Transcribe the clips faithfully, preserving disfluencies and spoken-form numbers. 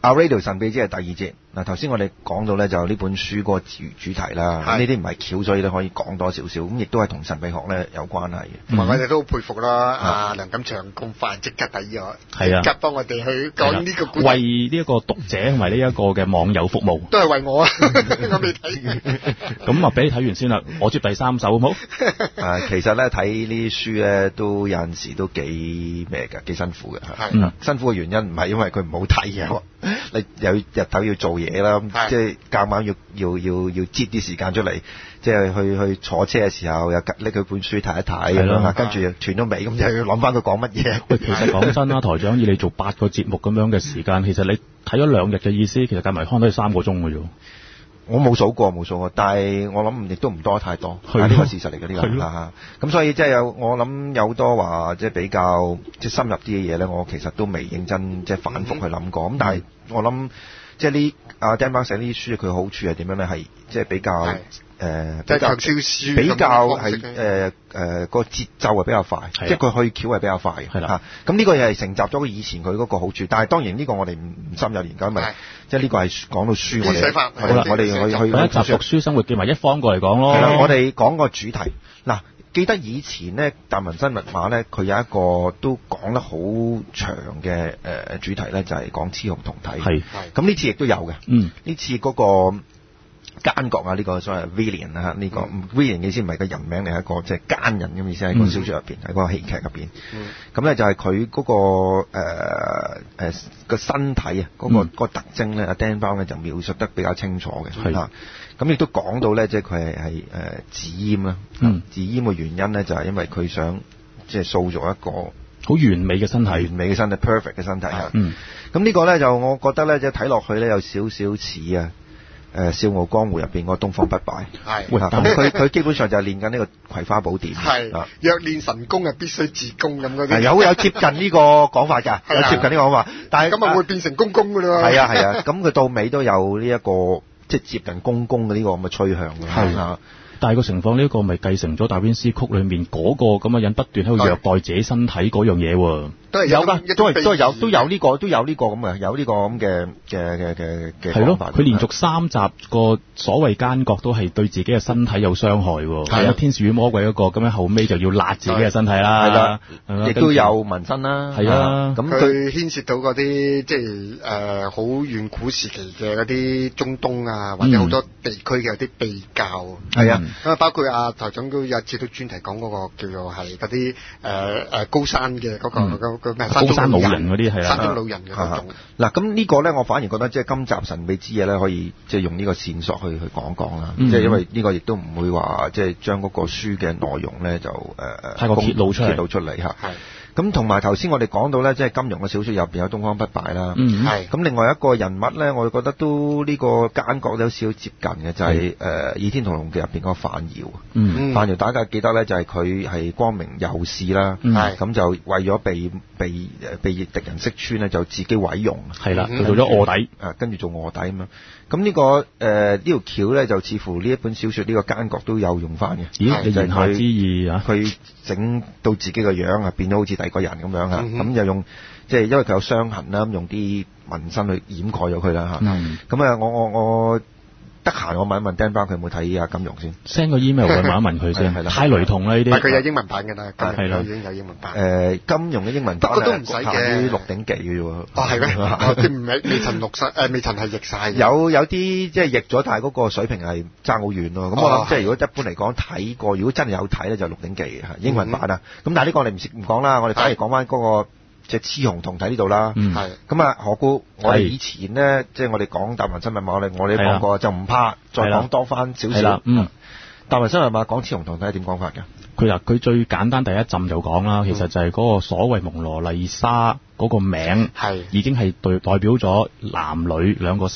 Our Radio 神秘之夜第二節。嗱，頭先我哋講到咧就呢本書嗰個主主題啦，呢啲唔係橋，所以咧可以講多少少，咁亦都係同神秘學咧有關係嘅。 同埋我哋都好佩服啦，阿梁錦祥咁快即刻第二個，即刻幫我哋去講呢個故事， 為呢一個讀者同埋呢一個嘅網友服務， 都係為我啊！我未睇， 咁啊俾你睇完先啦，我接第三首好冇？ 啊，其實咧睇呢啲書咧都有陣時都幾咩㗎，幾辛苦嘅。 嗯， 辛苦嘅原因唔係因為佢唔好睇嘅，你有日頭要做嘢啦，即係夾硬要要要要擠啲時間出嚟，即係去去坐車嘅時候又拎佢本書睇一睇咁樣，跟住斷咗尾，咁就要諗翻佢講乜嘢。 喂，其實講真啦，台長以你做八個節目咁樣嘅時間，其實你睇咗兩日嘅意思，其實計埋康都係三個鐘嘅啫。 我冇數過冇數過，但係我諗亦都唔多太多，係呢個事實嚟嘅呢個嚇。咁所以即係有我諗有好多話即係比較即係深入啲嘅嘢咧，我其實都未認真即係反覆去諗過。咁、嗯、但係我諗即係呢阿 Dan Brown 寫呢啲書佢好處係點樣咧？係即係比較誒、呃、比較比較係誒誒個節奏係比較快，即係佢去橋係比較快嘅。係啦，咁呢個又係承襲咗佢以前佢嗰個好處。但係當然呢個我哋唔唔深入研究，因為即係呢個係講到書我哋好啦，我哋去去一集讀書生活記埋一方過嚟講咯。係啦， 我哋講個主題嗱。記得以前咧《達文西密碼》咧，佢有一個都講得好長嘅誒主題咧，就係、是、講雌雄同體。係，咁呢次亦都有嘅。嗯，呢次嗰個奸角啊，呢、這個所謂 villain 啊，呢個 villain 嘅意思唔係個人名嚟，係一個即係奸人嘅意思喺個小說入邊，喺、嗯、個戲劇入邊。咁、嗯、咧就係佢嗰個誒誒個身體啊，嗰、那個、嗯那個特徵咧，阿 Dan Brown 咧就描述得比較清楚嘅。係。咁亦都講到咧，即係佢係係誒自閹啦。嗯，自閹嘅原因咧，就係因為佢想即係塑造一個好完美嘅身體，完美嘅身體 ，perfect 嘅身體啊。嗯，咁呢個咧就我覺得咧，即係睇落去咧有少少似啊誒《笑傲江湖》入邊嗰個東方不敗。係，咁佢佢基本上就係練緊呢個葵花寶典。係， 若練神功啊，必須自宮咁嗰啲。 有有接近呢個講法㗎，有接近呢個講法。但係咁啊會變成公公㗎啦。 係啊係啊，咁佢到尾都有呢一個。即係接近公公嘅呢個咁嘅趨向嘅，係啊。但係個情況呢個咪繼承咗達文西曲裏面嗰個咁嘅人不斷喺度虐待自己身體嗰樣嘢喎。都係有㗎，都係都係有都有呢個都有呢個咁嘅有呢個咁嘅嘅嘅嘅嘅係咯，佢連續三集個所謂奸角都係對自己嘅身體有傷害喎。係啊，天使與魔鬼嗰個咁樣後尾就要辣自己嘅身體啦。係啦， 亦都有紋身啦。係啊， 咁佢牽涉到嗰啲即係誒好遠古時期嘅嗰啲中東啊，或者好多地區嘅有啲秘教。係啊。咁啊，包括阿台長都有一次都專題講嗰個叫做係嗰啲誒誒高山嘅嗰、嗰個個咩、嗯、 高山老人嗰啲係山中老人嘅嗰種。 嗱，咁呢個咧，我反而覺得即係今集神秘之夜咧，可以即係用呢個線索去去講講啦。即、嗯、係因為呢個亦都唔會話即係將嗰個書嘅內容咧就誒誒太過揭露出嚟， 揭露出嚟嚇。咁同埋頭先我哋講到咧，即係金庸嘅小說入邊有東方不敗啦。嗯，係。咁另外一個人物咧，我覺得都呢個奸角有少少接近嘅，就係、是、誒《倚、呃、天屠龍記》入邊嗰個范瑤。嗯，范瑤大家記得咧，就係佢係光明右士啦。係。咁就為咗被被誒被敵人識穿咧，就自己毀容。係啦，佢做咗臥底。啊，跟住做臥底咁樣。咁呢、這個誒、呃、呢條橋咧，就似乎呢一本小說呢個奸角都有用翻嘅。咦？你言下之意啊？佢整到自己個樣啊，變咗好似第二個人咁樣啊，咁、嗯、就用即係因為佢有傷痕啦，咁用啲紋身去掩蓋咗佢啦嚇。咁啊，我我我得閒我問一問 Dan Brown 佢有冇睇阿金庸先 ，send 個 email 去問一問佢先。係啦，太雷同啦呢啲。 但係佢有英文版㗎啦，係啦，已經有英文版。誒、 呃，金庸嘅英文版不過都唔使嘅， 啲《鹿鼎記》嘅啫喎。 哦，係咩？啲唔係未曾錄曬，誒未曾係譯曬。 有有啲即係譯咗，但係嗰個水平係爭好遠咯。咁、哦、我諗即係如果一般嚟講睇過，如果真係有睇咧，就《鹿鼎記》嚇英文版啊。咁、嗯、但係呢個我哋唔唔講啦，我哋反而講翻嗰個。即係雌雄同體呢度啦，係咁啊！何故我哋以前咧，即係我哋講達文西密碼，我哋我哋講過就唔怕再講多翻少少。嗯，達文西密碼講雌雄同體係點講法㗎？ 佢嗱佢最簡單第一陣就講啦，其實就係嗰個所謂蒙羅麗莎嗰個名係已經係代代表咗男女兩個神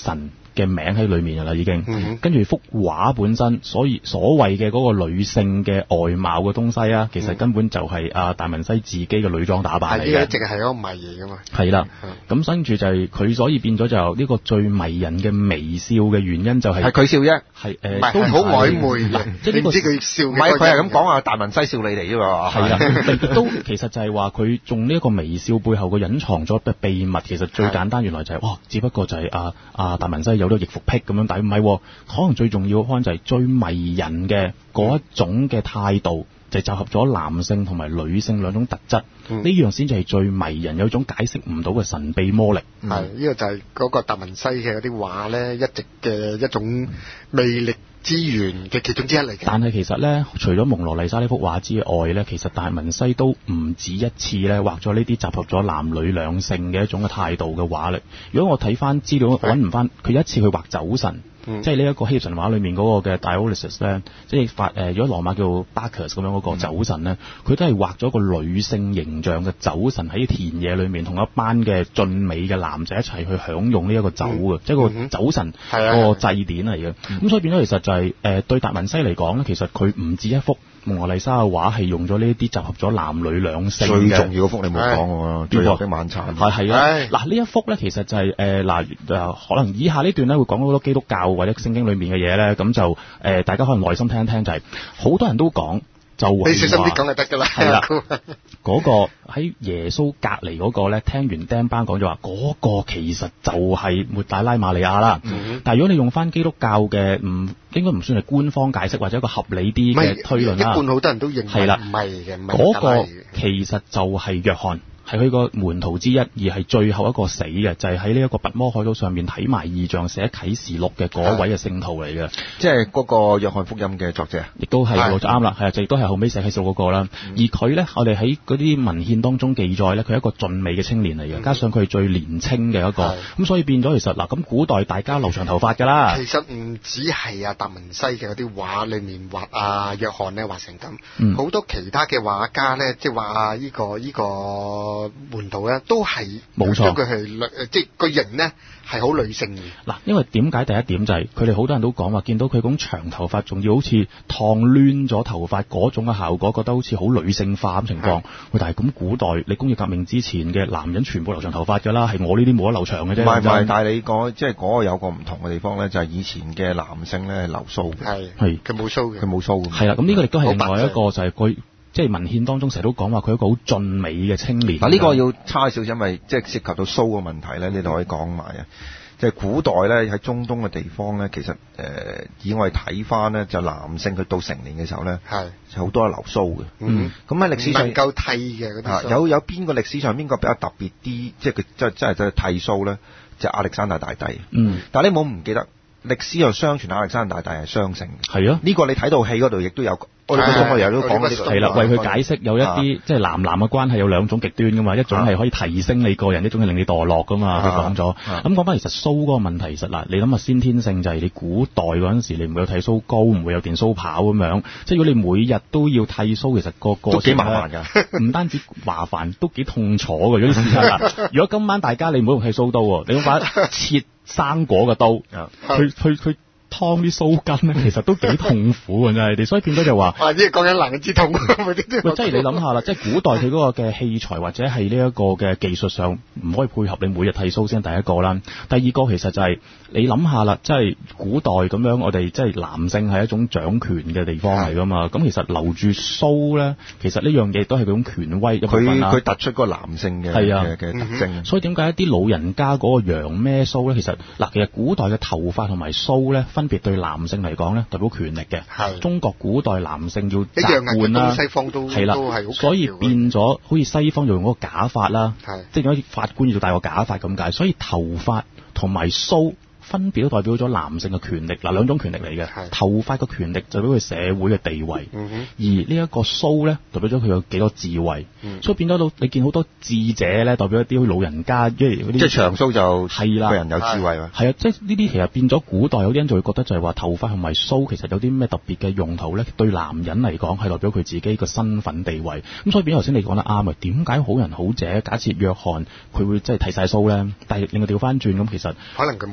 嘅名喺裏面㗎啦，已經。 嗯、 跟住幅畫本身，所以所謂嘅嗰個女性嘅外貌嘅東西啊，其實根本就係阿達文西自己嘅女裝打扮嚟嘅。 係呢個一直係一個謎嚟㗎嘛。 係啦，咁跟住就係佢，所以變咗就呢個最迷人嘅微笑嘅原因就係係佢笑啫， 係誒， 唔係都好曖昧嘅， 即係呢個唔知佢笑。 唔係佢係咁講啊，達文西笑你嚟啫嘛。 係啦，都其實就係話佢用呢一個微笑背後嘅隱藏咗嘅秘密，其實最簡單原來就係、是、哇，只不過就係阿阿達文西有咗易服癖咁樣，但係唔係，可能最重要嘅可能就係最迷人嘅嗰一種嘅態度。就集合咗男性同埋女性兩種特質，呢、嗯、樣先至係最迷人，有一種解釋唔到嘅神秘魔力。係、 嗯，呢、這個就係嗰個達文西嘅嗰啲畫咧，一直嘅一種魅力之源嘅其中之一嚟嘅。 但係其實咧，除咗蒙羅麗莎呢幅畫之外咧，其實達文西都唔止一次咧畫咗呢啲集合咗男女兩性嘅一種嘅態度嘅畫力。如果我睇翻資料揾唔翻，佢一次去畫酒神。嗯、即係呢一個希臘神話裏面嗰個嘅 Dionysus 咧，即係發誒，如果羅馬叫 Bacchus 咁樣嗰個酒神咧，佢、嗯、都係畫咗個女性形象嘅酒神喺田野裏面，同一班嘅俊美嘅男仔一齊去享用呢一個酒嘅、嗯，即係個酒神個祭典嚟嘅。咁、嗯、所以變咗其實就係、是、誒、呃、對達文西嚟講咧，其實佢唔止一幅蒙羅麗莎嘅畫係用咗呢一啲集合咗男女兩性嘅。最重要嗰幅你冇講喎，最後的晚餐。係係啊，嗱呢一幅咧其實就係誒嗱誒可能以下呢段咧會講好多基督教或者聖經裏面嘅嘢咧，咁就誒、呃、大家可能耐心聽一聽，就係、是、好多人都講就係話你小心啲講就得㗎啦。係啦，嗰個喺耶穌隔離嗰個咧，聽完釘班講咗話，嗰、那個其實就係抹大拉瑪利亞啦、嗯。但係如果你用翻基督教嘅唔應該唔算係官方解釋或者一個合理啲嘅推論啦， 一半好多人都認為係啦，唔係嘅， 嗰個其實就係約翰。係佢個門徒之一，而係最後一個死嘅，就係喺呢一個拔摩海島上面睇埋異象寫啟示錄嘅嗰位嘅聖徒嚟嘅， 即係嗰個約翰福音嘅作者， 亦都係就啱啦，係啊，就亦都係後尾寫啟示錄嗰個啦。而佢咧，我哋喺嗰啲文獻當中記載咧，佢係一個俊美嘅青年嚟嘅，加上佢係最年青嘅一個，咁所以變咗其實嗱，咁古代大家留長頭髮㗎啦。 其實唔止係啊達文西嘅嗰啲畫裏面畫啊約翰咧畫成咁，好、嗯、多其他嘅畫家咧，即係話啊呢個呢個。這個門徒咧都係冇錯，佢係女，即係個型咧係好女性嘅。 嗱，因為點解第一點就係佢哋好多人都講話，見到佢咁長頭髮，仲要好似燙攣咗頭髮嗰種嘅效果，覺得好似好女性化咁情況。喂，但係咁古代你工業革命之前嘅男人全部留長頭髮㗎啦，係我呢啲冇得留長嘅啫。唔係唔係，但係你講即係嗰個有個唔同嘅地方咧，就係、是、以前嘅男性咧係留鬚嘅，係係佢冇鬚嘅，佢冇鬚嘅。係啦，咁呢個亦都係另外一個就係佢。即係文獻當中成日都講話佢一個好俊美嘅青年。嗱，呢個要差少少，因為即係涉及到鬚嘅問題咧，呢度可以講埋啊。即係古代咧喺中東嘅地方咧，其實誒、呃、以我哋睇翻咧，就男性佢到成年嘅時候咧，係好多留鬚嘅。嗯，咁喺歷史上夠剃嘅嗰啲。 有有邊個歷史上邊個比較特別啲？即係佢即係真係真係剃鬚咧，就係、亞歷山大大帝。嗯，但係你冇唔記得歷史又相傳亞歷山大大帝係雙性嘅。係啊，呢、這個你睇到戲嗰度亦都有。我哋嗰種我哋都講呢個係啦，為佢解釋有一啲、啊、即係男男嘅關係有兩種極端噶嘛，一種係可以提升你個人，一種係令你墮落噶嘛。佢講咗，咁講翻其實鬚嗰個問題，其實嗱，你諗下先天性就係你古代嗰陣時，你唔會有剃鬚膏，唔會有電鬚刨咁樣，即係如果你每日都要剃鬚，其實個個都幾麻煩㗎，唔單止麻煩，都幾痛楚㗎。如果試下，如果今晚大家你唔好用剃鬚刀喎，你用把切生果嘅刀，去去去。燙啲鬚根咧，其實都幾痛苦嘅真係，所以變咗就話， 或者講緊男人之痛。喂，即係你諗下啦，即係古代佢嗰個嘅器材或者係呢一個嘅技術上唔可以配合你每日剃鬚先，第一個啦。第二個其實就係、是、你諗下啦，即係古代咁樣，我哋即係男性係一種掌權嘅地方嚟噶嘛。咁其實留住鬚咧，其實呢樣嘢都係嗰種權威一部分啦。佢佢突出個男性嘅嘅嘅特徵、嗯。所以點解一啲老人家嗰個揚咩鬚咧？其實嗱，其實古代嘅頭髮同埋鬚咧，分別對男性嚟講咧，代表權力嘅。係中國古代男性要習慣啦，西方都係啦，所以變咗好似西方就用嗰個假髮啦，即係好似法官要戴個假髮咁解。所以頭髮同埋鬚分別都代表咗男性嘅權力，嗱兩種權力嚟嘅。頭髮嘅權力就代表佢社會嘅地位，嗯、而呢一個鬚咧代表咗佢有幾多智慧，嗯、所以變咗到你見好多智者咧，代表一啲老人家，即係嗰啲即係長鬚就係啦，個人有智慧啊。係啊，即係呢啲其實變咗古代有啲人就會覺得就係話頭髮同埋鬚其實有啲咩特別嘅用途咧？對男人嚟講係代表佢自己個身份地位。咁所以變頭先你講得啱啊，點解好人好者假設約翰佢會即係剃晒鬚咧？但係另外調翻轉咁，其實可能佢冇生。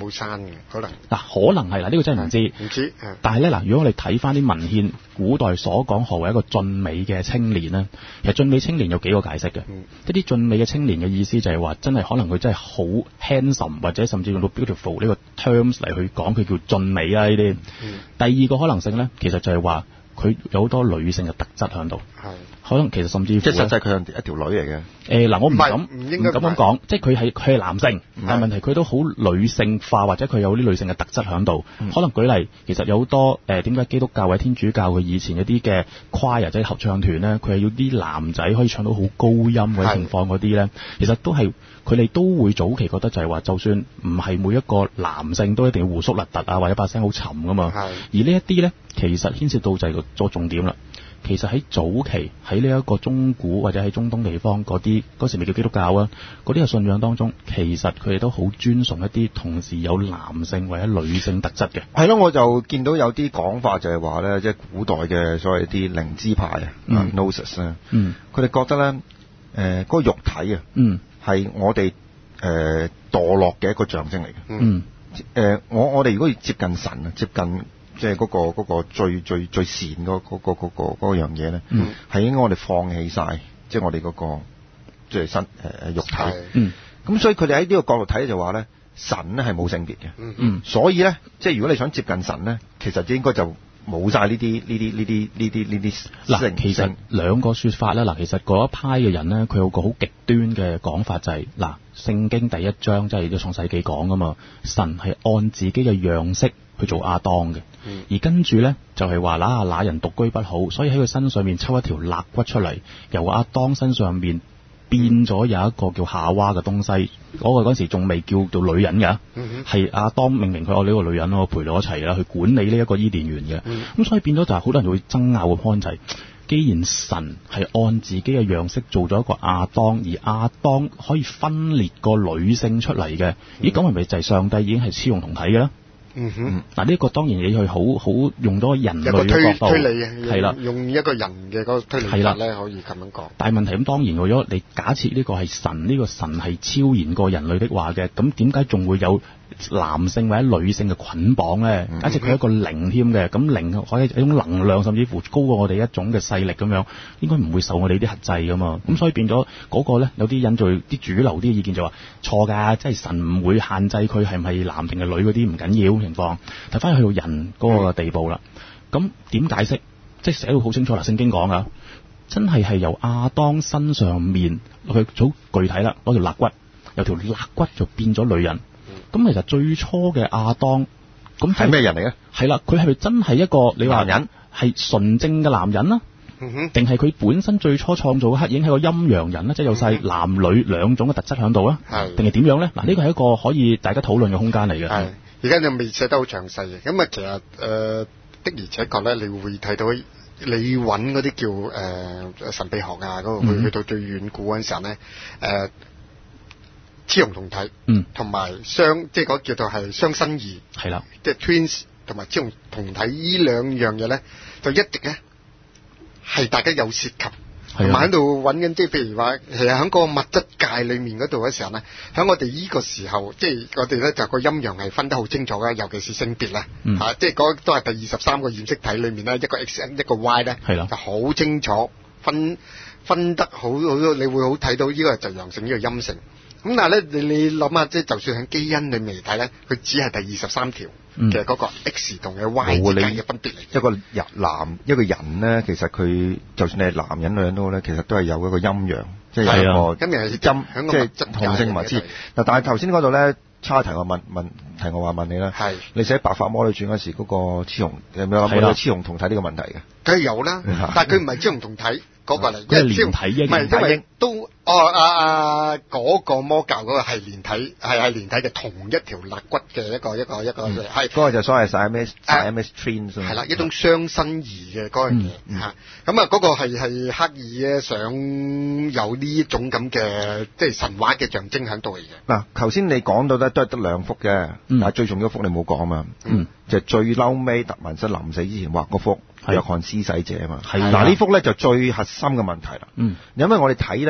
嗯，可能嗱，可能係啦，呢、這個真係唔知。 唔知。 但係咧嗱，如果我哋睇翻啲文獻，古代所講何為一個俊美嘅青年咧，其實俊美青年有幾個解釋嘅。 嗯、 一啲俊美嘅青年嘅意思就係話，真係可能佢真係好 handsome， 或者甚至用到 beautiful 呢個 terms 嚟去講佢叫俊美啊呢啲。 嗯、 第二個可能性咧，其實就係話佢有好多女性嘅特質喺度。係。可能其實甚至乎即係實際佢係一條女嚟嘅。 誒嗱、呃，我唔敢唔應該咁樣講，即係佢係佢係男性，但係問題佢都好女性化，或者佢有啲女性嘅特質喺度。嗯、可能舉例，其實有好多誒點解基督教或者天主教佢以前一啲嘅 choir 或者合唱團咧，佢係要啲男仔可以唱到好高音嘅情況嗰啲咧，其實都係佢哋都會早期覺得就係話，就算唔係每一個男性都一定要鬍鬚立突啊，或者把聲好沉噶嘛。而呢一啲咧，其實牽涉到就係個重點啦。其實喺早期喺呢一個中古或者喺中東地方嗰啲嗰時未叫基督教啊，嗰啲嘅信仰當中，其實佢哋都好尊崇一啲同時有男性或者女性特質嘅。係咯，我就見到有啲講法就係話咧，即係古代嘅所謂啲靈知派啊 Gnosis 咧，嗯，佢哋覺得咧，誒、呃、嗰、那個肉體啊，嗯，係我哋誒、呃、墮落嘅一個象徵嚟嘅，嗯，誒、呃、我我哋如果要接近神啊，接近。即係嗰個嗰個最最最善嗰嗰個嗰個嗰樣嘢咧，係應該我哋放棄晒，即係我哋嗰個即係身誒肉體。嗯，咁所以佢哋喺呢個角度睇就話咧，神咧係冇性別嘅。嗯嗯，所以咧，即係如果你想接近神咧，其實應該就冇晒呢啲呢啲呢啲呢啲呢啲。 嗱，其實兩個說法啦。嗱，其實嗰一派嘅人咧，佢有個好極端嘅講法就係，嗱，聖經第一章即係啲創世紀講噶嘛，神係按自己嘅樣式去做亞當嘅。嗯、而跟住咧就係話嗱，那人獨居不好，所以喺佢身上面抽一條肋骨出嚟，由亞當身上面變咗有一個叫夏娃嘅東西。嗰、那個嗰時仲未叫做女人嘅，係亞、嗯、當命令佢我呢個女人咯，陪我一齊啦，去管理呢一個伊甸園嘅。咁、嗯、所以變咗就係好多人會爭拗嘅 point 就係，既然神係按自己嘅樣式做咗一個亞當，而亞當可以分裂個女性出嚟嘅，咦咁係咪就係上帝已經係雌雄同體嘅咧？嗯哼，嗱呢個當然你去好好用咗人類嘅角度， 推理係啦，用一個人嘅嗰個推理法咧，可以咁樣講。 但係問題咁當然，如果你假設呢個係神，呢、呢個神係超然過人類的話嘅，咁點解仲會有男性或者女性嘅捆綁咧？假設佢係一個靈添嘅，咁靈可以一種能量，甚至乎高過我哋一種嘅勢力咁樣，應該唔會受我哋啲轄制噶嘛。咁、嗯、所以變咗嗰個咧，有啲引罪啲主流啲嘅意見就話錯㗎，即係神唔會限制佢係唔係男定係女嗰啲唔緊要情況，但翻去到人嗰個地步啦，咁點解釋？即係寫到好清楚啦，聖經講啊，真係係由亞當身上面佢好具體啦，攞條肋骨，由條肋骨就變咗女人。咁其實最初嘅亞當，咁係咩人嚟嘅？ 係啦，佢係咪真係一個你話人係純正嘅男人啦？定係佢本身最初創造嘅刻已經係個陰陽人咧，即係有晒男女兩種嘅特質喺度啊？係定係點樣咧？嗱，呢個係一個可以大家討論嘅空間嚟嘅。係而家就未寫得好詳細嘅。咁啊，其實誒、呃、的而且確咧，你會睇到你揾嗰啲叫誒、呃、神秘學啊，嗰、那個去去到最遠古嗰陣時候咧，誒、呃。雌雄同體，嗯，同埋雙，即係嗰叫做係雙生兒，係啦，即係 twins，同埋雌雄同體呢兩樣嘢咧，就一直咧係大家有涉及，同埋喺度揾緊，即係譬如話，其實喺個物質界裏面嗰度嘅時候咧，喺我哋呢個時候，即係我哋咧就個陰陽係分得好清楚嘅，尤其是性別啦，嗯，啊，即係嗰都係第二十三個染色體裏面咧，一個 X 一個 Y 咧，係啦，就好清楚分分得好好多，你會好睇到呢個就陽性，呢個陰性。咁但係咧，你你諗下，即係就算喺基因裏面嚟睇咧，佢只係第二十三條嘅嗰個 X 同嘅 Y 之間嘅分別嚟。 一個人男一個人咧，其實佢就算你係男人女人都咧，其實都係有一個陰陽，即係有一個陰陽係陰， 即係同性物質。嗱，但係頭先嗰度咧，差題我問問題我話問你啦，係你寫《白髮魔女傳》嗰時嗰個雌雄有冇諗過雌雄同體呢個問題嘅？ 梗係有啦，但係佢唔係雌雄同體嗰個嚟， 即係連體嬰， 唔係因為都。哦，啊啊，嗰個魔教嗰個係連體，係係連體嘅同一條肋骨嘅一個一個一個係。嗰個就所謂 Siamese Siamese twins。係啦，一種雙生兒嘅嗰樣嘢嚇。咁啊，嗰個係係刻意咧想有呢種咁嘅即係神話嘅象徵喺度嚟嘅。 嗱，頭先你講到咧都係得兩幅嘅，但係最重要幅你冇講啊嘛。嗯。就最嬲尾達文西臨死之前畫嗰幅約翰施洗者啊嘛。係。嗱呢幅咧就最核心嘅問題啦。嗯。因為我哋睇咧，即係你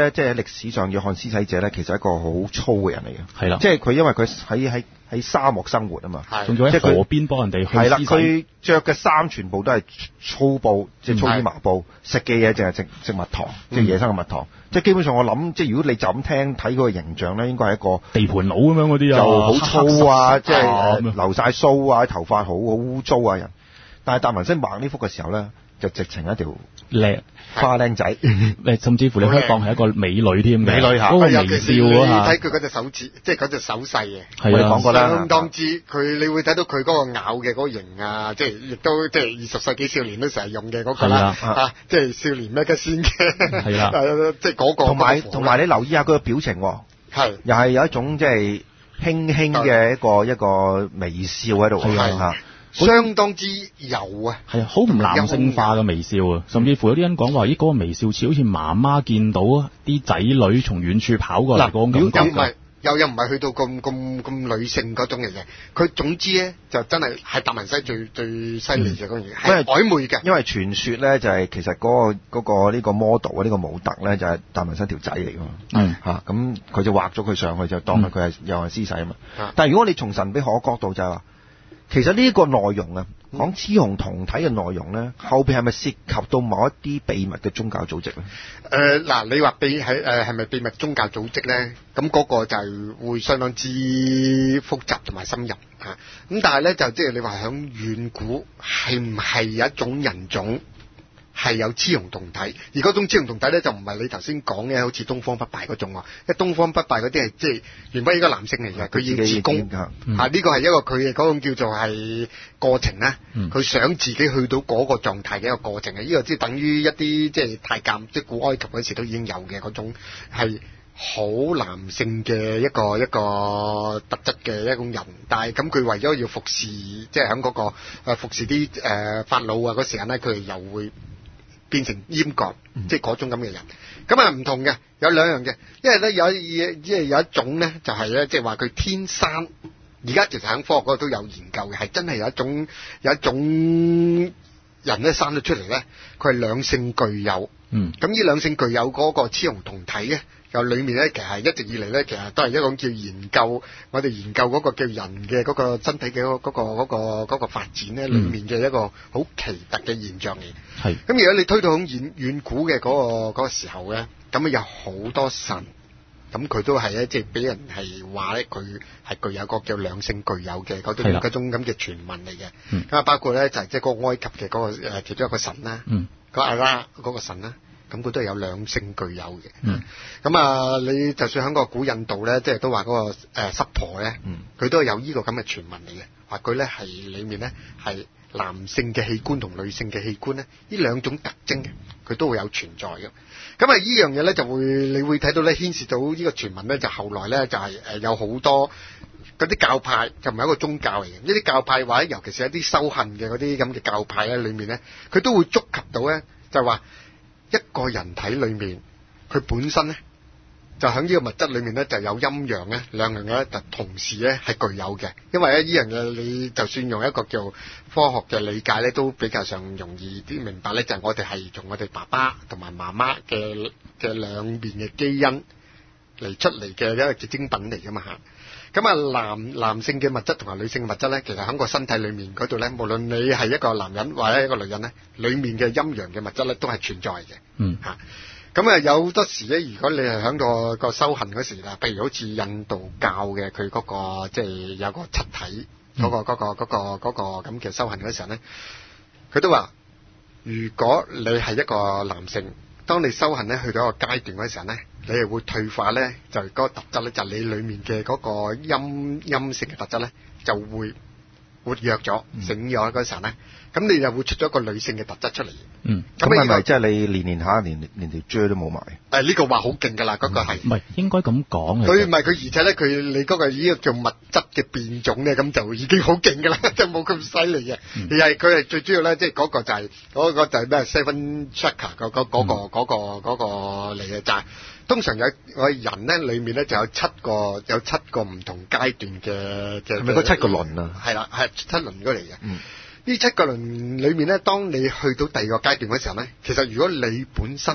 史上約翰施洗者咧，其實係一個好粗嘅人嚟嘅。 係啦， 即係佢因為佢喺喺喺沙漠生活啊嘛， 仲要喺河邊幫人哋去。 係啦，佢着嘅衫全部都係粗布，即係粗衣麻布，食嘅嘢淨係食食蜜糖，即係野生嘅蜜糖。即係基本上我諗，即係如果你就咁聽睇佢個形象咧，應該係一個地盤佬咁樣嗰啲啊， 就好粗啊，即係留晒鬚啊，頭髮好好污糟啊人。但係達文西畫呢幅嘅時候咧，就直情一條靚花靚仔， 誒甚至乎你可以當係一個美女添嘅， 美女嚇， 嗰個微笑啊！睇佢嗰隻手指，即係嗰隻手勢嘅， 我哋講過啦， 相當之佢，你會睇到佢嗰個咬嘅嗰個型啊，即係亦都即係二十世紀少年都成日用嘅嗰個啦，嚇，即係少年咩嘅先嘅， 係啦， 即係嗰個。 同埋同埋你留意下佢嘅表情， 係又係有一種即係輕輕嘅一個一個微笑喺度嚇。 相當之柔啊， 係啊，好唔男性化嘅微笑啊，甚至乎有啲人講話，咦，嗰個微笑似好似媽媽見到啲仔女從遠處跑過嚟嗰種感覺。 又又唔係去到咁咁咁女性嗰種嚟嘅，佢總之咧就真係係達文西最最犀利嘅嗰樣嘢，係曖昧嘅。 因為傳說咧就係、是、其實嗰、那個嗰、那個呢、這個 model 啊，呢個模特咧就係、是、達文西條仔嚟㗎嘛。 嗯嚇，咁佢就畫咗佢上去就當佢佢係約翰施洗啊嘛。嗯、但係如果你從神秘學角度就係話，其實呢個內容啊，講雌雄同體嘅內容咧，後邊係咪涉及到某一啲秘密嘅宗教組織咧？ 誒嗱、呃，你話秘係誒係咪秘密宗教組織咧？咁嗰個就係會相當之複雜同埋深入嚇。咁、啊、但係咧就即係你話響遠古係唔係有一種人種？係有雌雄同體，而嗰種雌雄同體咧就唔係你頭先講嘅好似東方不敗嗰種喎，因為東方不敗嗰啲係即係原本係一個男性嚟嘅，佢要自宮嚇，呢個係一個佢嘅嗰種叫做係過程啦，佢、嗯、想自己去到嗰個狀態嘅一個過程嘅，呢、這個即係等於一啲即係太監，即係古埃及嗰時都已經有嘅嗰種係好男性嘅一個一個特質嘅一種人，但係咁佢為咗要服侍，即係喺嗰個、呃、服侍啲誒、呃、法老啊嗰時間咧，佢哋又會變成閹割，即係嗰種咁嘅人，咁啊唔同嘅，有兩樣嘅，因為咧有即係有一種咧就係咧，即係話佢天生，而家其實喺科學嗰度都有研究嘅，係真係有一種有一種人咧生咗出嚟咧，佢係兩性具有，嗯，咁呢兩性具有嗰個雌雄同體咧，有裏面咧其實係一直以嚟咧，其實都係一種叫研究，我哋研究嗰個叫人嘅嗰個身體嘅嗰嗰個嗰個嗰個發展咧，裏面嘅一個好奇特嘅現象嚟。係，咁如果你推到響遠遠古嘅嗰個嗰個時候咧，咁啊有好多神，咁佢都係咧，即係俾人係話咧，佢係具有個叫兩性具有嘅嗰種嗰種咁嘅傳聞嚟嘅。咁啊、嗯、包括咧就係即係嗰個埃及嘅嗰個誒其中一個神啦，嗯，個阿拉嗰個神啦，咁佢都係有兩性具有嘅。嗯，咁啊你就算喺個古印度咧，即係都話嗰個誒濕婆咧，嗯，佢都係有呢個咁嘅傳聞嚟嘅，話佢咧係裡面咧係男性嘅器官同女性嘅器官咧，呢兩種特徵嘅，佢都會有存在嘅。咁啊，呢樣嘢咧就會，你會睇到咧，牽涉到呢個傳聞咧，就後來咧就係、是、誒有好多嗰啲教派，就唔係一個宗教嚟嘅。呢啲教派或者尤其是一啲修行嘅嗰啲咁嘅教派咧，裏面咧，佢都會觸及到咧，就係話一個人體裏面，佢本身咧就喺呢個物質裏面咧就有陰陽咧兩樣嘢咧，就同時咧係具有嘅。因為咧呢樣嘢，你就算用一個叫科學嘅理解咧，都比較上容易啲明白咧，就係、是、我哋係從我哋爸爸同埋媽媽嘅嘅兩面嘅基因嚟出嚟嘅一個結晶品嚟噶嘛嚇。咁啊男男性嘅物質同埋女性嘅物質咧，其實喺個身體裏面嗰度咧，無論你係一個男人或者一個女人咧，裏面嘅陰陽嘅物質咧都係存在嘅。嗯嚇。咁啊有好多時咧，如果你係喺個個修行嗰時啦，譬如好似印度教嘅佢嗰個即係有個七體嗰、嗰個嗰、嗰個嗰、嗰個嗰、嗰個咁嘅修行嗰時候咧，佢都話：如果你係一個男性，當你修行咧去到一個階段嗰時候咧，你係會退化咧，就嗰個特質咧，就係、你裡面嘅嗰個陰陰性嘅特質咧，就會活躍咗、醒咗嗰時候咧。咁你就會出咗一個女性嘅特質出嚟。嗯，咁係咪即係你練練下，連連條啫都冇埋？ 誒、啊，呢、這個話好勁㗎啦，嗰、嗯、個係。 唔係應該咁講。 佢唔係佢，而且咧，佢你嗰個呢個叫物質嘅變種咧，咁就已經好勁㗎啦，就冇咁犀利嘅。嗯、而係佢係最主要咧，即係嗰個就係、是、嗰、那個就係咩 Seven Chakra 嗰嗰嗰個嗰、那個嗰、那個嚟嘅，就係、是、通常有我人咧裏面咧就有七個有七個唔同階段嘅嘅。係咪嗰七個輪啊？係啦，係七輪嗰嚟嘅。嗯。呢七個輪裏面咧，當你去到第二個階段嘅時候咧，其實如果你本身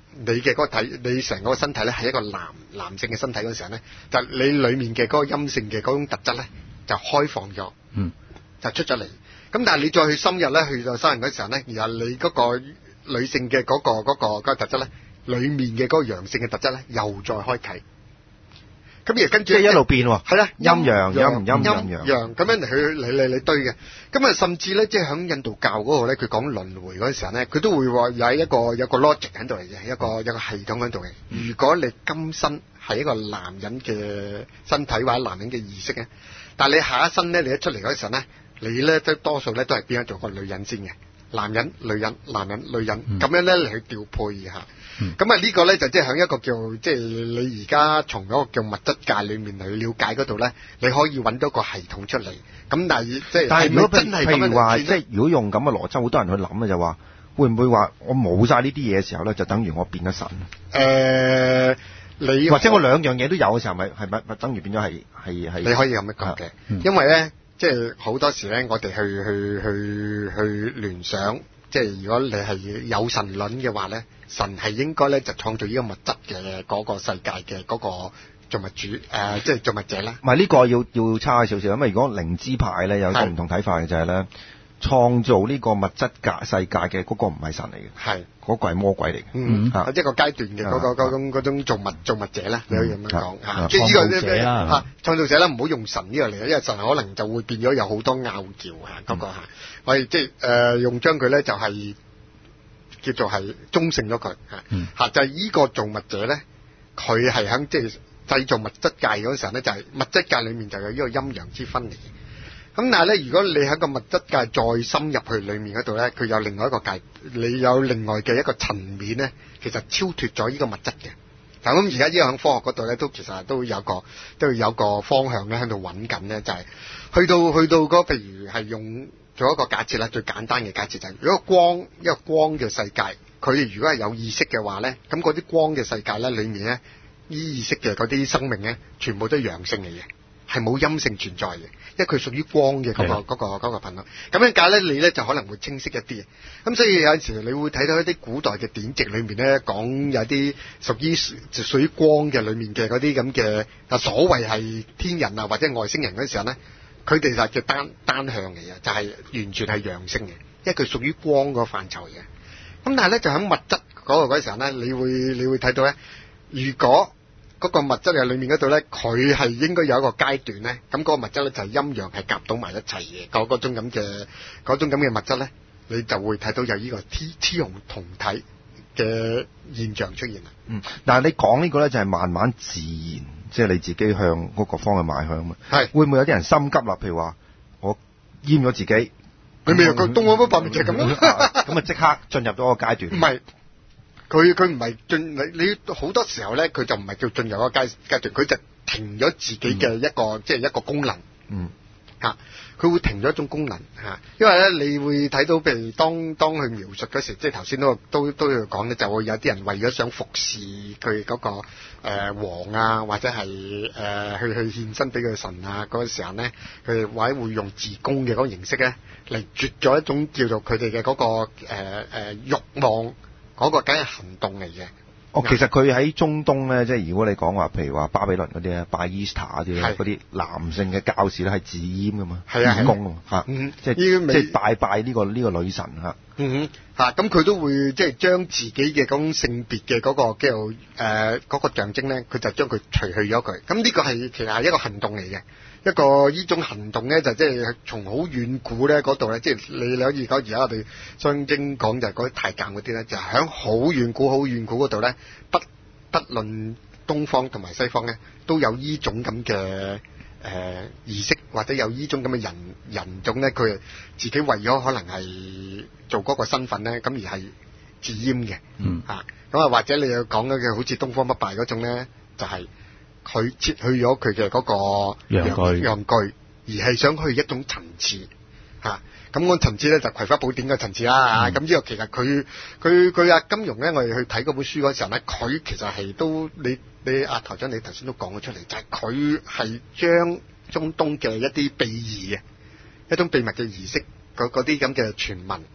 你嘅嗰個體，你成個身體咧係一個男男性嘅身體嗰時候咧，就你裡面嘅嗰個陰性嘅嗰種特質咧就開放咗， 嗯， 就出咗嚟。咁但係你再去深入咧，去到生人嗰時候咧，然後你嗰個女性嘅嗰、嗰個嗰、嗰個嗰、嗰個特質咧，裡面嘅嗰個陽性嘅特質咧又再開啟。咁而跟住即係一路變喎， 係啦， 陰陽陰陰陰陽咁樣嚟去嚟嚟嚟堆嘅。咁啊，甚至咧，即係喺印度教嗰度咧，佢講輪迴嗰陣時候咧，佢都會話有一個有一個 logic 喺度嚟嘅，一個有個系統喺度嘅。如果你今生係一個男人嘅身體或者男人嘅意識咧，但係你下一生咧，你一出嚟嗰陣咧，你咧都多數咧都係變咗做個女人先嘅，男人、女人、男人、女人咁、嗯、樣咧嚟去調配下。咁啊呢個咧就即係喺一個叫即係你而家從嗰個叫物質界裏面嚟了解嗰度咧，你可以揾到個系統出嚟。咁但係即係，但係如果真係譬如話，即係如果用咁嘅邏輯，好多人去諗嘅就話，會唔會話我冇晒呢啲嘢嘅時候咧，就等於我變咗神？誒、 呃，你或者我兩樣嘢都有嘅時候，咪係咪咪等於變咗係係係？ 你可以咁樣講嘅，因為咧即係好多時咧，我哋去去去去聯想。即係如果你係有神論嘅話咧，神係應該咧就創造呢個物質嘅嗰個世界嘅嗰個造物主，誒、呃，即係造物者啦。唔係呢個要要差少少，因為如果靈知派咧有一個唔同睇法嘅就係咧，創造呢個物質界世界嘅嗰個唔係神嚟嘅，係嗰、那個係魔鬼嚟嘅， 嗯，啊、一個階段嘅嗰、那個嗰種嗰種造物造物者啦，你可以咁樣講嚇。即係呢個咧嚇創造者啦，唔好用神呢個嚟，因為神可能就會變咗有好多拗撬嚇嗰個嚇。我哋即係誒用將佢咧就係、是、叫做係中性咗佢嚇嚇，就係、是、呢個造物者咧，佢係喺即係製造物質界嗰陣咧，就係、是、物質界裡面就有呢個陰陽之分嚟嘅。咁但係咧，如果你喺個物質界再深入去裡面嗰度咧，佢有另外一個界，你有另外嘅一個層面咧，其實超脫咗呢個物質嘅。嗱咁而家呢個喺科學嗰度咧，都其實都有個都有個方向咧喺度揾緊咧，就係、是、去到去到嗰譬如係用做一個假設啦，最簡單嘅假設就係、是，如果光一個光嘅世界，佢如果係有意識嘅話咧，咁嗰啲光嘅世界咧裡面咧，依意識嘅嗰啲生命咧，全部都係陽性嚟嘅。係冇陰性存在嘅，因為佢屬於光嘅嗰、嗰個嗰、嗰個嗰、嗰個頻率。咁樣解咧，你咧就可能會清晰一啲。咁所以有陣時你會睇到一啲古代嘅典籍裏面咧，講有啲屬於就屬於光嘅裏面嘅嗰啲咁嘅啊，所謂係天人啊或者外星人嗰陣時候咧，佢哋就係叫單單向嚟嘅，就係、是、完全係陽性嘅，因為佢屬於光個範疇嘅。咁但係咧就喺物質嗰個嗰時候咧，你會你會睇到咧，如果嗰個物質嘅裏面嗰度咧，佢係應該有一個階段咧，咁嗰個物質咧就係陰陽係夾到埋一齊嘅，嗰嗰種咁嘅嗰種咁嘅物質咧，你就會睇到有呢個雌雌雄同體嘅現象出現啦。嗯， 但係你講呢個咧就係慢慢自然，即係你自己向嗰個方向邁向嘛。 係會唔會有啲人心急啦？譬如話我閹咗自己， 你咪個東方不敗咪就係咁咯， 咁啊即刻進入咗個階段。 唔係。佢佢唔係進你你好多時候咧，佢就唔係叫進入嗰個階階段，佢就停咗自己嘅一個、嗯、即係一個功能。嗯，嚇、啊，佢會停咗一種功能嚇、啊，因為咧你會睇到譬如當當佢描述嗰時，即係頭先都都都要講咧，就會有啲人為咗想服侍佢嗰、嗰個、呃、王啊，或者係誒、呃、去去獻身俾佢神啊嗰、嗰個時候咧，佢哋或者會用自宮嘅嗰個形式咧嚟絕咗一種叫做佢哋嘅嗰個誒誒、呃呃、慾望。嗰、那個梗係行動嚟嘅。 哦，其實佢喺中東咧，即係如果你講話，譬如話巴比倫嗰啲咧，拜伊斯塔嗰啲咧，嗰啲男性嘅教士咧係自閹噶嘛，自宮啊嘛，嚇，即係即係拜拜呢個呢、這個女神嚇。 嗯哼，嚇，咁佢都會即係將自己嘅嗰種性別嘅嗰、那個叫誒嗰個象徵咧，佢就將佢除去咗佢。咁呢個係其實係一個行動嚟嘅。一個呢種行動咧，就即係從好遠古咧嗰度咧，即係你你可以講而家我哋雙經講就係嗰啲太監嗰啲咧，就喺好遠古好遠古嗰度咧，不不論東方同埋西方咧，都有呢種咁嘅誒儀式，或者有呢種咁嘅人人種咧，佢自己為咗可能係做嗰個身份咧，咁而係自閹嘅。嗯，嚇咁啊，或者你又講嗰嘅好似東方不敗嗰種咧，就係、是。佢撤去咗佢嘅嗰個陽具，陽具，而係想去一種層次嚇。咁個層次咧就葵花寶典嘅層次啦。咁呢個其實佢佢佢阿金庸咧，我哋去睇嗰本書嗰時候咧，佢其實係都你你阿台長你頭先都講咗出嚟，就係佢係將中東嘅一啲秘儀嘅一種秘密嘅儀式，嗰啲咁嘅傳聞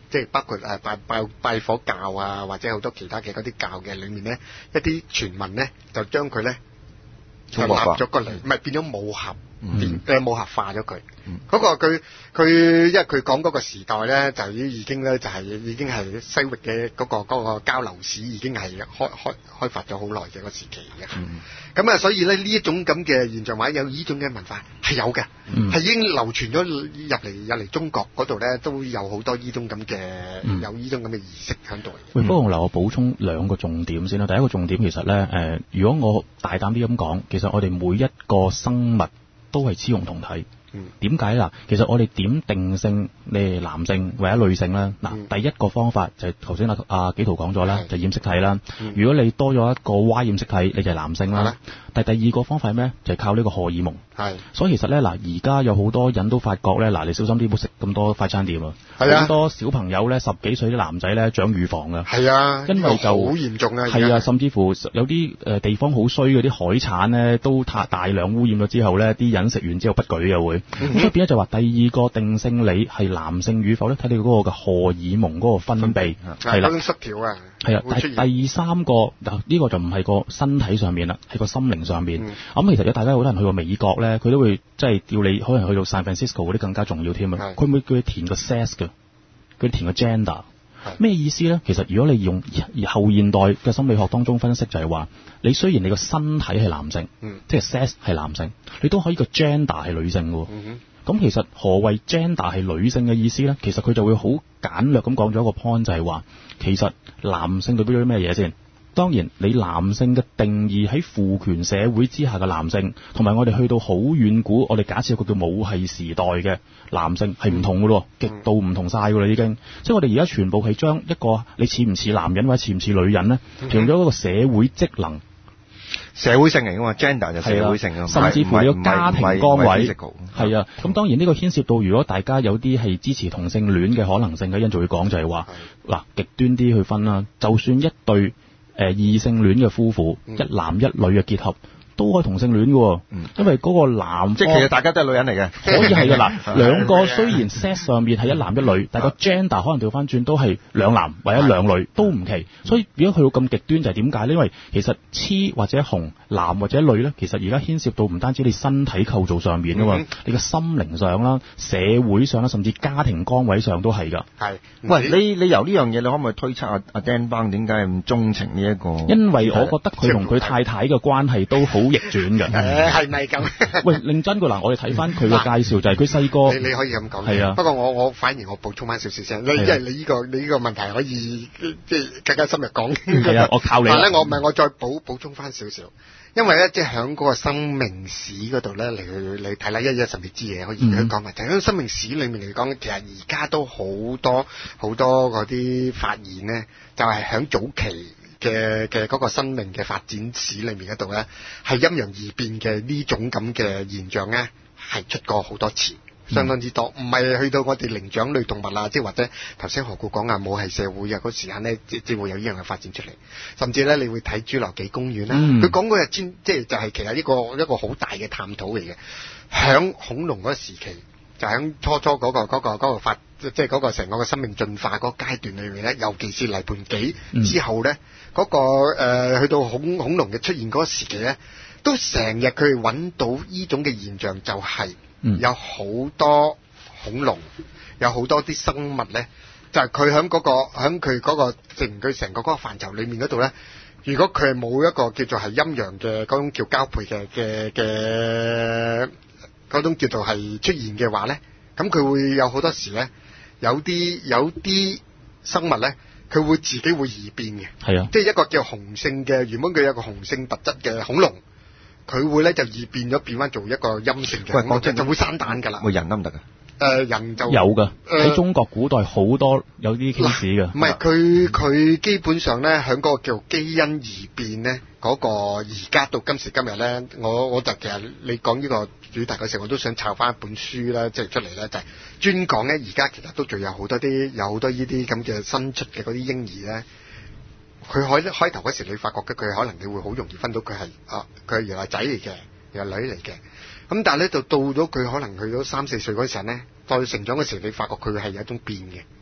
即係包括誒拜拜拜火教啊，或者好多其他嘅嗰啲教嘅裏面咧，一啲傳聞咧就將佢咧就立咗個嚟，唔係變咗武俠。變誒武俠化咗佢，嗰、嗯那個佢佢因為佢講嗰個時代咧，就已已經咧就係、是、已經係西域嘅嗰、那個嗰、那個交流史已經係開開開發咗好耐嘅個時期嘅。咁啊、嗯，所以咧呢一種咁嘅現象或者有呢種嘅文化係有嘅，係、嗯、已經流傳咗入嚟入嚟中國嗰度咧，都有好多呢種咁嘅、嗯、有呢種咁嘅儀式喺度。 喂，不過嗱，我補充兩個重點先啦。第一個重點其實咧，誒、呃，如果我大膽啲咁講，其實我哋每一個生物都係雌雄同體。點解啦？其實我哋點定性你係男性或者女性咧？嗱、嗯，第一個方法就係頭先阿阿紀陶講咗啦，就染色體啦。嗯、如果你多咗一個 Y 染色體，你就係男性啦。但係第二個方法係咩？就係、是、靠呢個荷爾蒙。係。所以其實咧，嗱，而家有好多人都發覺咧，嗱，你小心啲，唔好食咁多快餐店啊。係啊。好多小朋友咧，十幾歲啲男仔咧，長乳房㗎。係啊。因為就好嚴重啊。係啊，甚至乎有啲誒地方好衰嗰啲海產咧，都大大量污染咗之後咧，啲人食完之後不舉嘅會。咁、嗯、所以變咗就話第二個定性你係男性與否咧，睇你嗰個嘅荷爾蒙嗰個分泌係啦。嗰種失調啊。係啊，但係第三個嗱呢、呢個就唔係個身體上面啦，係個心靈上面。咁、嗯、其實有大家好多人去過美國咧，佢都會即係叫你可能去到 San Francisco 嗰啲更加重要添啊。佢會叫你填個 sex 嘅，佢填個 gender。咩意思咧？其實如果你用後現代嘅心理學當中分析，就係話你雖然你個身體係男性，嗯、即係 sex 係男性，你都可以個 gender 係女性嘅。嗯咁其實何謂 gender 係女性嘅意思咧？其實佢就會好簡略咁講咗一個 point， 就係話其實男性代表咗啲咩嘢先？當然你男性嘅定義喺父權社會之下嘅男性，同埋我哋去到好遠古，我哋假設一個叫母系時代嘅男性係唔同嘅咯，極度唔同晒㗎啦已經。即係我哋而家全部係將一個你似唔似男人或者似唔似女人咧，用咗一個社會職能。 社會性嚟㗎嘛 ，gender 就社會性㗎， 甚至乎你個家庭崗位係啊。咁當然呢個牽涉到，如果大家有啲係支持同性戀嘅可能性嘅因，就會講就係話嗱極端啲去分啦。就算一對誒、呃、異性戀嘅夫婦，嗯、一男一女嘅結合。都可以同性戀嘅，嗯、因為嗰個男即係其實大家都係女人嚟嘅， 可以係嘅嗱。兩個雖然 sex 上面係一男一女，但係個 gender 可能調翻轉都係兩男或者兩女都唔奇。所以如果去到咁極端就係點解呢？因為其實雌或者雄男或者女咧，其實而家牽涉到唔單止你身體構造上面嘅嘛，嗯、你個心靈上啦、社會上啦，甚至家庭崗位上都係㗎。係， 喂，你你由呢樣嘢，你可唔可以推測阿阿 Dan Brown 點解咁鍾情呢一個？ 因為我覺得佢同佢太太嘅關係都好逆轉嘅。 誒係咪咁？ 喂，認真個嗱，我哋睇翻佢嘅介紹就係佢細個。 你你可以咁講。 係啊。 不過我我反而我補充翻少少先，因為你呢個你呢個問題可以即係更加深入講。 係啊，我靠你。 但係咧，我唔係我再補補充翻少少，因為咧即係喺嗰個生命史嗰度咧嚟去嚟睇啦，一一神秘之嘢可以咁講埋。就喺生命史裏面嚟講，其實而家都好多好多嗰啲發現咧，就係喺早期。嘅嘅嗰個生命嘅發展史裏面嗰度咧，係陰陽異變嘅呢種咁嘅現象咧，係出過好多次，相當之多，唔係去到我哋靈長類動物啊，即係或者頭先何故講啊，母系社會啊嗰時間咧，即即會有呢樣嘅發展出嚟，甚至咧你會睇侏羅紀公園啦，佢講嗰日先，即係就係其實呢個一個好大嘅探討嚟嘅，響恐龍嗰個時期，就響初初嗰個嗰個嗰個發，即係嗰個成個嘅生命進化嗰個階段裏面咧，尤其是泥盤紀之後咧。嗰、那個、呃、去到恐恐龍嘅出現嗰個時期咧，都成日佢揾到呢種嘅現象，就係有好多恐龍，有好多啲生物咧，就係佢喺嗰個喺佢嗰個成佢成個嗰個範疇裏面嗰度咧，如果佢係冇一個叫做係陰陽嘅嗰種叫交配嘅嘅嘅嗰種叫做係出現嘅話咧，咁佢會有好多時咧，有啲有啲生物咧。佢會自己會異變嘅，係啊，即係一個叫雄性嘅，原本佢有個雄性特質嘅恐龍，佢會咧就異變咗，變翻做一個陰性嘅，喂，就就會生蛋㗎啦。 喂，人得唔得㗎？ 誒，人就有㗎，喺中國古代好多有啲 case 㗎。 唔係佢佢基本上咧，喺嗰個叫基因異變咧，嗰個而家到今時今日咧，我我就其實你講呢個主題嘅時候，我都想抄翻一本書啦，即係出嚟咧，就係專講咧。而家其實都仲有好多啲有好多呢啲咁嘅新出嘅嗰啲嬰兒咧，佢開開頭嗰時你發覺嘅佢可能你會好容易分到佢係啊，佢係原來仔嚟嘅，原來女嚟嘅。咁但係咧就到咗佢可能去到三四歲嗰陣咧，再成長嗰時你發覺佢係有一種變嘅，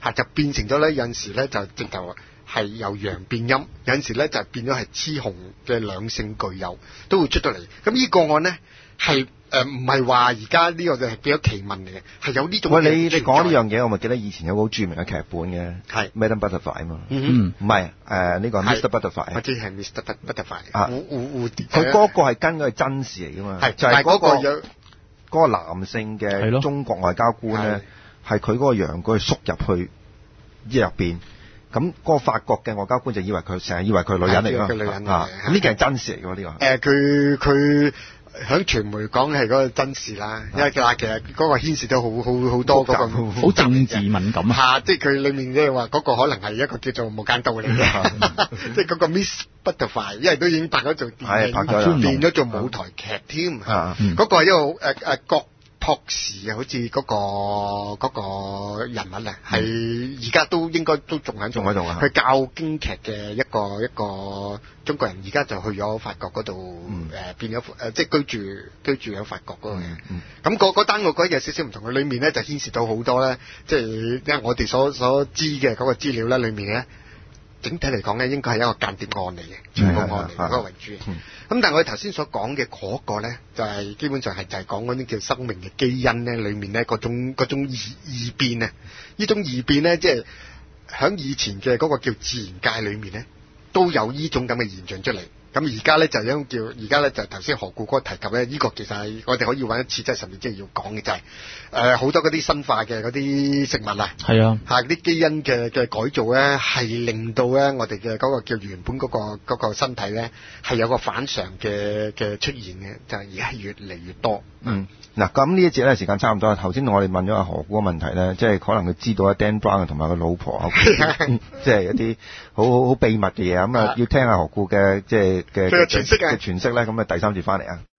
嚇就變成咗咧有陣時咧就直頭係由陽變陰，有陣時咧就變咗係雌雄嘅兩性具有都會出到嚟。咁呢個案咧係誒唔係話而家呢個就係變咗奇聞嚟嘅，係有呢種。喂， 你你講呢樣嘢，我咪記得以前有個好著名嘅劇本嘅，係 Madam Butterfly 啊嘛。嗯，唔係誒呢個 Mister Butterfly。 我知係 Mister Butterfly。 啊， 蝴蝴蝶。 佢嗰個係跟佢真事嚟噶嘛？係就係嗰個嗰個男性嘅中國外交官咧，係佢嗰個陽具縮入去衣入邊。咁嗰個法國嘅外交官就以為佢成日以為佢係女人嚟㗎，女人啊！咁呢件係真事嚟㗎呢個。 誒，佢佢響傳媒講係嗰個真事啦，因為其實嗰個牽涉到好好好多嗰個好政治敏感啊，即係佢裡面即係話嗰個可能係一個叫做無間道嚟嘅，即係嗰個 Miss Butterfly，因為都已經拍咗做電影，變咗做舞台劇添。嗰個係一個誒誒國博士啊，好似嗰個嗰個人物啊，係而家都應該都仲喺仲喺度啊。佢教京劇嘅一個一個中國人，而家就去咗法國嗰度誒變咗誒，即係居住居住喺法國嗰度嘅。咁嗰嗰單我覺得有少少唔同，佢裡面咧就牽涉到好多咧，即係因為我哋所所知嘅嗰個資料咧，裡面咧整體嚟講咧，應該係一個間諜案嚟嘅，全部案嚟嗰個為主。咁但係我哋頭先所講嘅嗰個咧，就係、是、基本上係就係講嗰啲叫生命嘅基因咧，裡面咧嗰種嗰種異異變啊，呢種異變咧，即係喺以前嘅嗰個叫自然界裡面咧，都有呢種咁嘅現象出嚟。咁而家咧就一種叫，而家咧就頭先何故哥提及咧，呢、這個其實係我哋可以揾一次，即係十年之後要講嘅就係誒好多嗰啲生化嘅嗰啲食物啊， 係啊， 嚇啲基因嘅嘅改造咧，係令到咧我哋嘅嗰個叫原本嗰、那個嗰、那個身體咧係有個反常嘅嘅出現嘅，就係而家係越嚟越多。 嗯，嗱咁呢一節咧時間差唔多啦。頭先我哋問咗阿何故個問題咧，即係可能佢知道阿 Dan Brown 同埋個老婆，即係一啲好好好秘密嘅嘢咁啊，要聽下何故嘅即係嘅嘅詮釋咧，咁啊第三節翻嚟啊。